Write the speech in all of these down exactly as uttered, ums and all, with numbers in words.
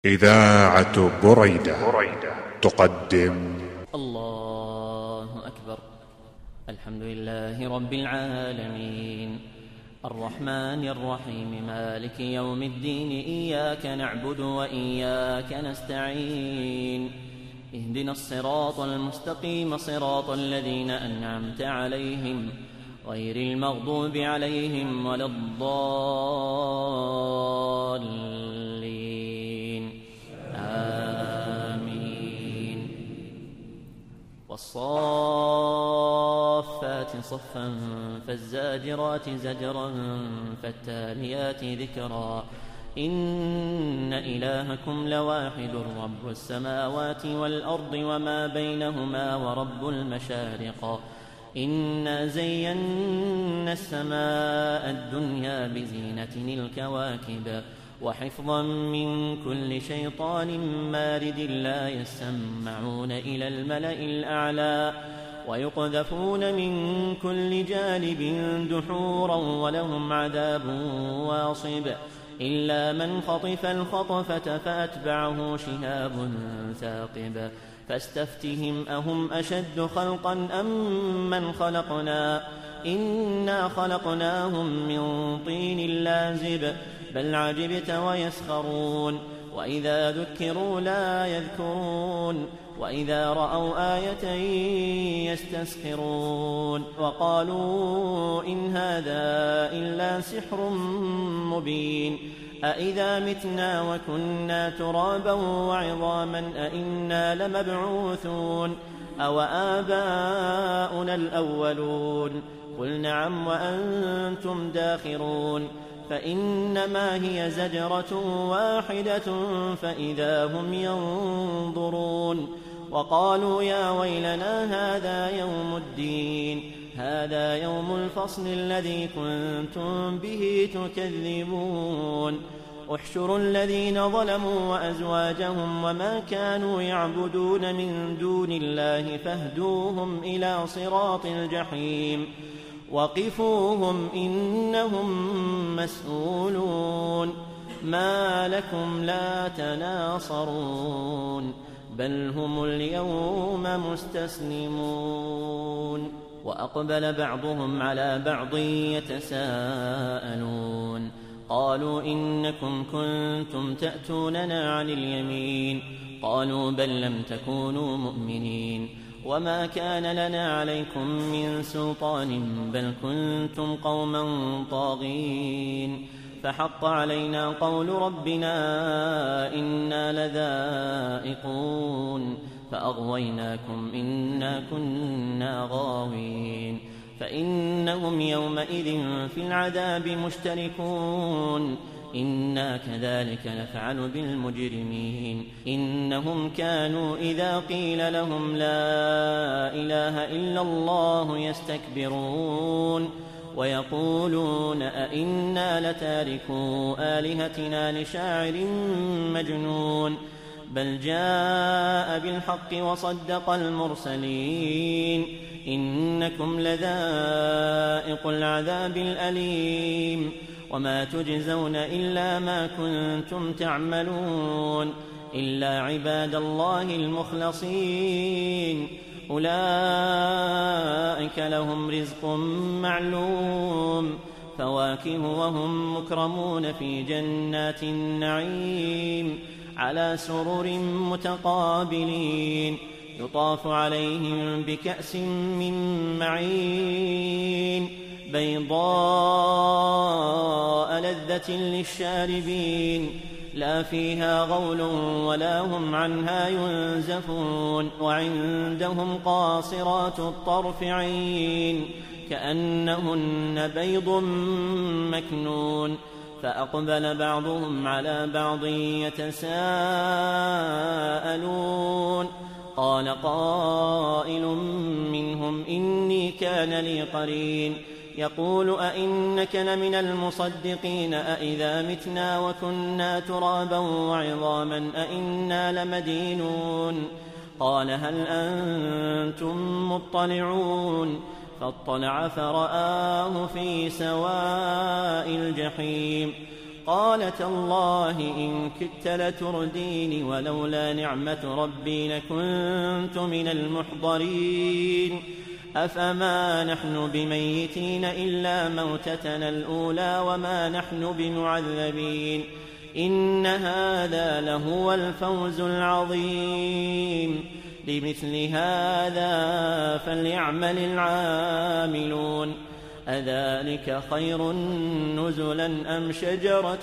إذاعة بريدة تقدم. الله أكبر. الحمد لله رب العالمين الرحمن الرحيم مالك يوم الدين إياك نعبد وإياك نستعين اهدنا الصراط المستقيم صراط الذين أنعمت عليهم غير المغضوب عليهم ولا الضالين آمين. والصافات صفا فالزاجرات زجرا فالتاليات ذكرا إن إلهكم لواحد رب السماوات والأرض وما بينهما ورب المشارق إنا زينا السماء الدنيا بزينة الكواكب وحفظا من كل شيطان مارد لا يسمعون إلى الملأ الأعلى ويقذفون من كل جانب دحورا ولهم عذاب واصب إلا من خطف الخطفة فأتبعه شهاب ثاقب فاستفتهم أهم أشد خلقا أم من خلقنا إنا خلقناهم من طين لازب بل عجبت ويسخرون وإذا ذكروا لا يذكرون وإذا رأوا آية يستسخرون وقالوا إن هذا إلا سحر مبين أإذا متنا وكنا ترابا وعظاما أإنا لمبعوثون أو آباؤنا الأولون قل نعم وأنتم داخرون فإنما هي زجرة واحدة فإذا هم ينظرون وقالوا يا ويلنا هذا يوم الدين هذا يوم الفصل الذي كنتم به تكذبون احشروا الذين ظلموا وأزواجهم وما كانوا يعبدون من دون الله فاهدوهم إلى صراط الجحيم وقفوهم إنهم مسؤولون ما لكم لا تناصرون بل هم اليوم مستسلمون وأقبل بعضهم على بعض يتساءلون قالوا إنكم كنتم تأتوننا عن اليمين قالوا بل لم تكونوا مؤمنين وما كان لنا عليكم من سلطان بل كنتم قوما طاغين فحق علينا قول ربنا إنا لذائقون فأغويناكم إنا كنا غاوين فإنهم يومئذ في العذاب مشتركون إنا كذلك نفعل بالمجرمين إنهم كانوا إذا قيل لهم لا إله إلا الله يستكبرون ويقولون أئنا لتاركو آلهتنا لشاعر مجنون بل جاء بالحق وصدق المرسلين إنكم لذائق العذاب الأليم وما تجزون إلا ما كنتم تعملون إلا عباد الله المخلصين أولئك لهم رزق معلوم فواكه وهم مكرمون في جنات النعيم على سرر متقابلين يطاف عليهم بكأس من معين بيضاء لذة للشاربين لا فيها غول ولا هم عنها ينزفون وعندهم قاصرات الطرف عين كأنهن بيض مكنون فأقبل بعضهم على بعض يتساءلون قال قائل منهم إني كان لي قرين يقول أئنك لمن المصدقين أئذا متنا وكنا ترابا وعظاما أئنا لمدينون قال هل أنتم مطلعون فاطلع فرآه في سواء الجحيم قال تالله إن كدت لتردين ولولا نعمة ربي لكنت من المحضرين أفما نحن بميتين إلا موتتنا الأولى وما نحن بمعذبين إن هذا لهو الفوز العظيم لمثل هذا فليعمل العاملون أذلك خير نزلا أم شجرة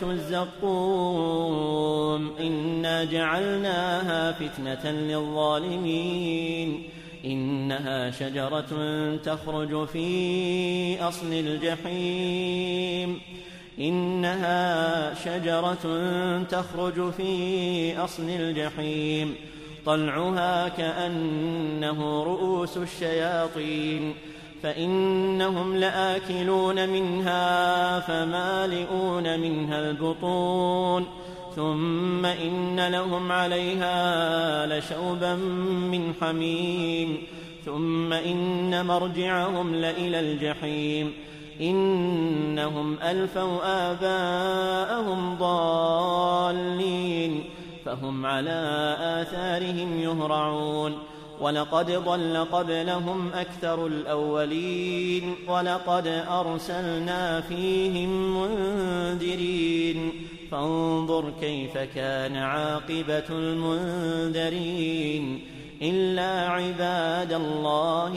الزقوم إنا جعلناها فتنة للظالمين إنها شجرة تخرج في أصل الجحيم إنها شجرة تخرج في أصل الجحيم طلعها كأنه رؤوس الشياطين فإنهم لآكلون منها فمالئون منها البطون ثم إن لهم عليها لشوبا من حميم ثم إن مرجعهم لإلى الجحيم إنهم ألفوا آباءهم ضالين فهم على آثارهم يهرعون ولقد ضل قبلهم أكثر الأولين ولقد أرسلنا فيهم منذرين فانظر كيف كان عاقبة المنذرين إلا عباد الله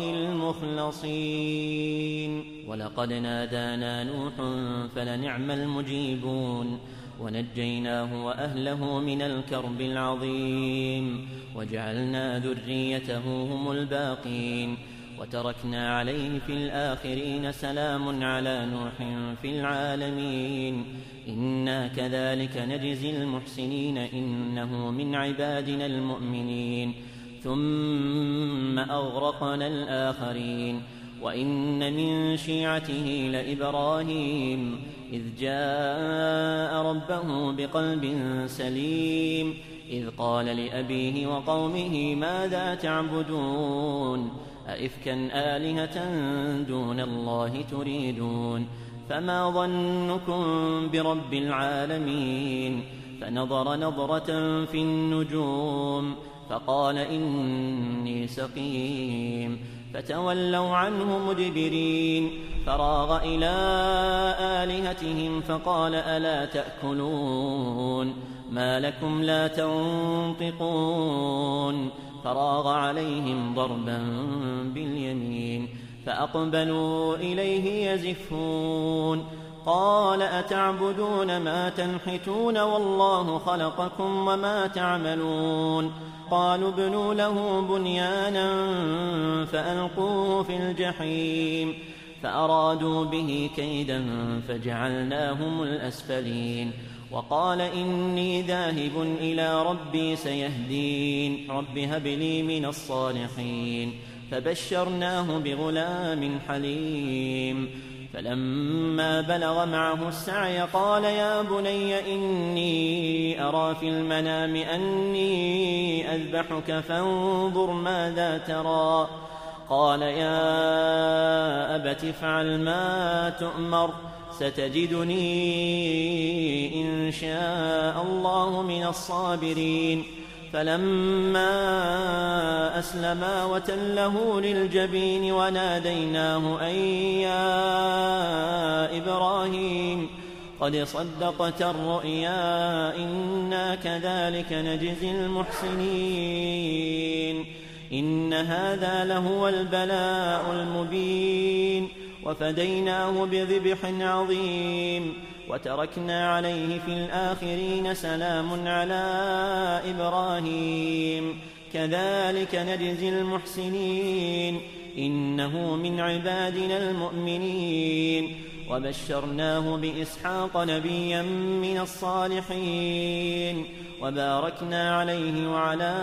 المخلصين ولقد نادانا نوح فلنعم المجيبون ونجيناه وأهله من الكرب العظيم وجعلنا ذريته هم الباقين وتركنا عليه في الآخرين سلام على نوح في العالمين إنا كذلك نجزي المحسنين إنه من عبادنا المؤمنين ثم أغرقنا الآخرين وإن من شيعته لإبراهيم إذ جاء ربه بقلب سليم إذ قال لأبيه وقومه ماذا تعبدون أئفكا آلهة دون الله تريدون فما ظنكم برب العالمين فنظر نظرة في النجوم فقال إني سقيم فتولوا عنه مدبرين فراغ إلى آلهتهم فقال ألا تأكلون ما لكم لا تنطقون فراغ عليهم ضربا باليمين فأقبلوا إليه يزفون قال أتعبدون ما تنحتون والله خلقكم وما تعملون قالوا ابنوا له بنيانا فألقوه في الجحيم فأرادوا به كيدا فجعلناهم الأسفلين وقال إني ذاهب إلى ربي سيهدين رب هب لي من الصالحين فبشرناه بغلام حليم فلما بلغ معه السعي قال يا بني إني أرى في المنام أني أذبحك فانظر ماذا ترى قال يا أبت افعل ما تؤمر ستجدني إن شاء الله من الصابرين فلما أسلما وتله للجبين وناديناه أن يا إبراهيم قد صدقت الرؤيا إنا كذلك نجزي المحسنين إن هذا لهو البلاء المبين وفديناه بذبح عظيم وتركنا عليه في الآخرين سلام على إبراهيم كذلك نجزي المحسنين إنه من عبادنا المؤمنين وبشرناه بإسحاق نبيا من الصالحين وباركنا عليه وعلى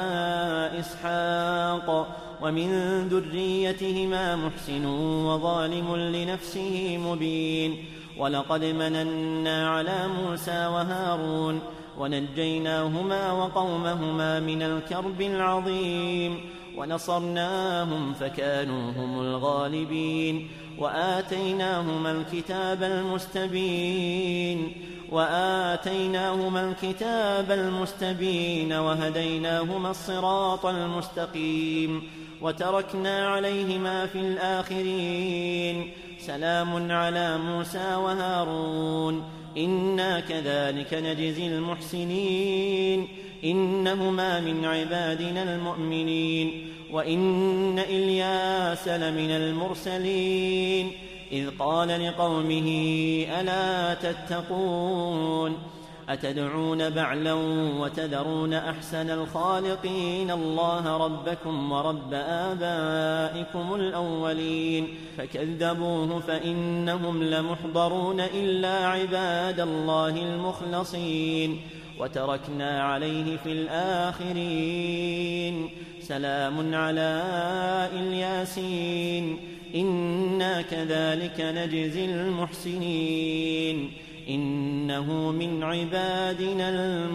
إسحاق ومن ذريتهما محسن وظالم لنفسه مبين ولقد مننا على موسى وهارون ونجيناهما وقومهما من الكرب العظيم ونصرناهم فكانوا هم الغالبين وآتيناهما الكتاب المستبين وآتيناهما الكتاب المستبين وهديناهما الصراط المستقيم وتركنا عليهما في الآخرين سلام على موسى وهارون إنا كذلك نجزي المحسنين إنهما من عبادنا المؤمنين وإن إلياس لمن المرسلين إذ قال لقومه ألا تتقون أتدعون بعلا وتذرون أحسن الخالقين الله ربكم ورب آبائكم الأولين فكذبوه فإنهم لمحضرون إلا عباد الله المخلصين وتركنا عليه في الآخرين سلام على الياسين إنا كذلك نجزي المحسنين إنه من عبادنا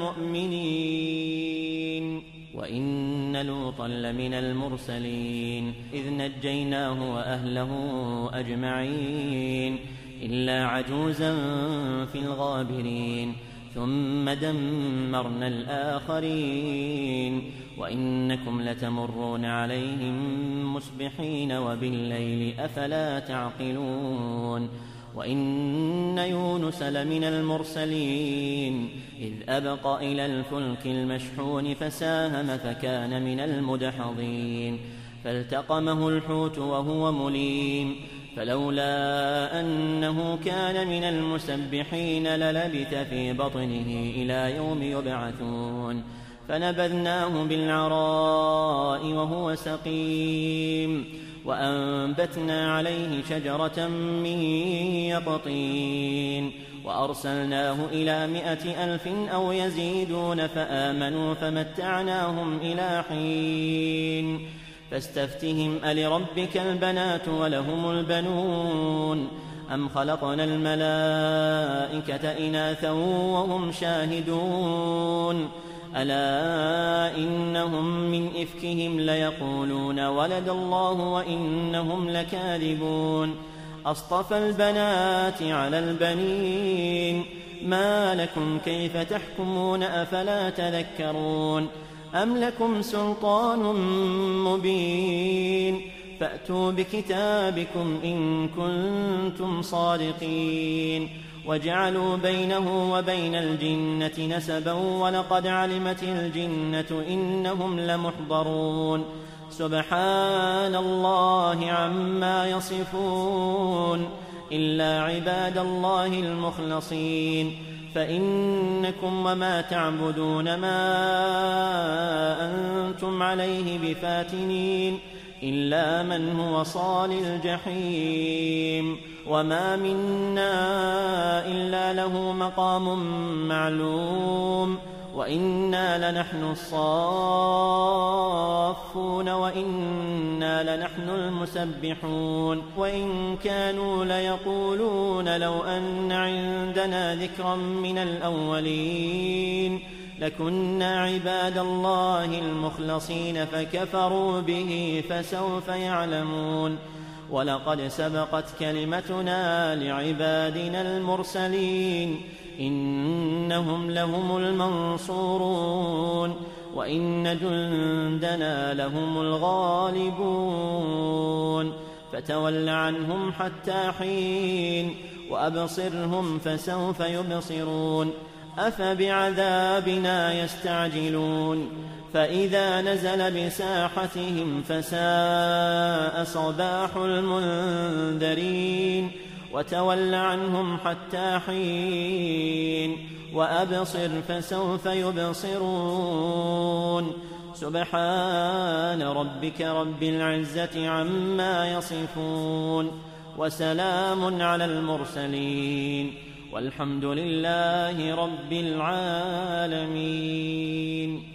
المؤمنين وإن لوطا لمن المرسلين إذ نجيناه وأهله أجمعين إلا عجوزا في الغابرين ثم دمرنا الآخرين وإنكم لتمرون عليهم مصبحين وبالليل أفلا تعقلون وإن يونس لمن المرسلين إذ أبق إلى الفلك المشحون فساهم فكان من المدحضين فالتقمه الحوت وهو مليم فلولا أنه كان من المسبحين للبث في بطنه إلى يوم يبعثون فنبذناه بالعراء وهو سقيم وأنبتنا عليه شجرة من يقطين وأرسلناه إلى مائة ألف أو يزيدون فآمنوا فمتعناهم إلى حين فاستفتهم ألربك البنات ولهم البنون أم خلقنا الملائكة إناثا وهم شاهدون ألا إنهم من إفكهم ليقولون ولد الله وإنهم لكاذبون أصطفى البنات على البنين ما لكم كيف تحكمون أفلا تذكرون أم لكم سلطان مبين فأتوا بكتابكم إن كنتم صادقين وجعلوا بينه وبين الجنة نسبا ولقد علمت الجنة إنهم لمحضرون سبحان الله عما يصفون إلا عباد الله المخلصين فإنكم وما تعبدون ما أنتم عليه بفاتنين إلا من هو صال الجحيم وما منا إلا له مقام معلوم وإنا لنحن الصافون وإنا لنحن المسبحون وإن كانوا ليقولون لو أن عندنا ذكرا من الأولين لكنا عباد الله المخلصين فكفروا به فسوف يعلمون ولقد سبقت كلمتنا لعبادنا المرسلين إنهم لهم المنصورون وإن جندنا لهم الغالبون فتول عنهم حتى حين وأبصرهم فسوف يبصرون أفبعذابنا يستعجلون فإذا نزل بساحتهم فساء صباح المنذرين وتول عنهم حتى حين وأبصر فسوف يبصرون سبحان ربك رب العزة عما يصفون وسلام على المرسلين والحمد لله رب العالمين.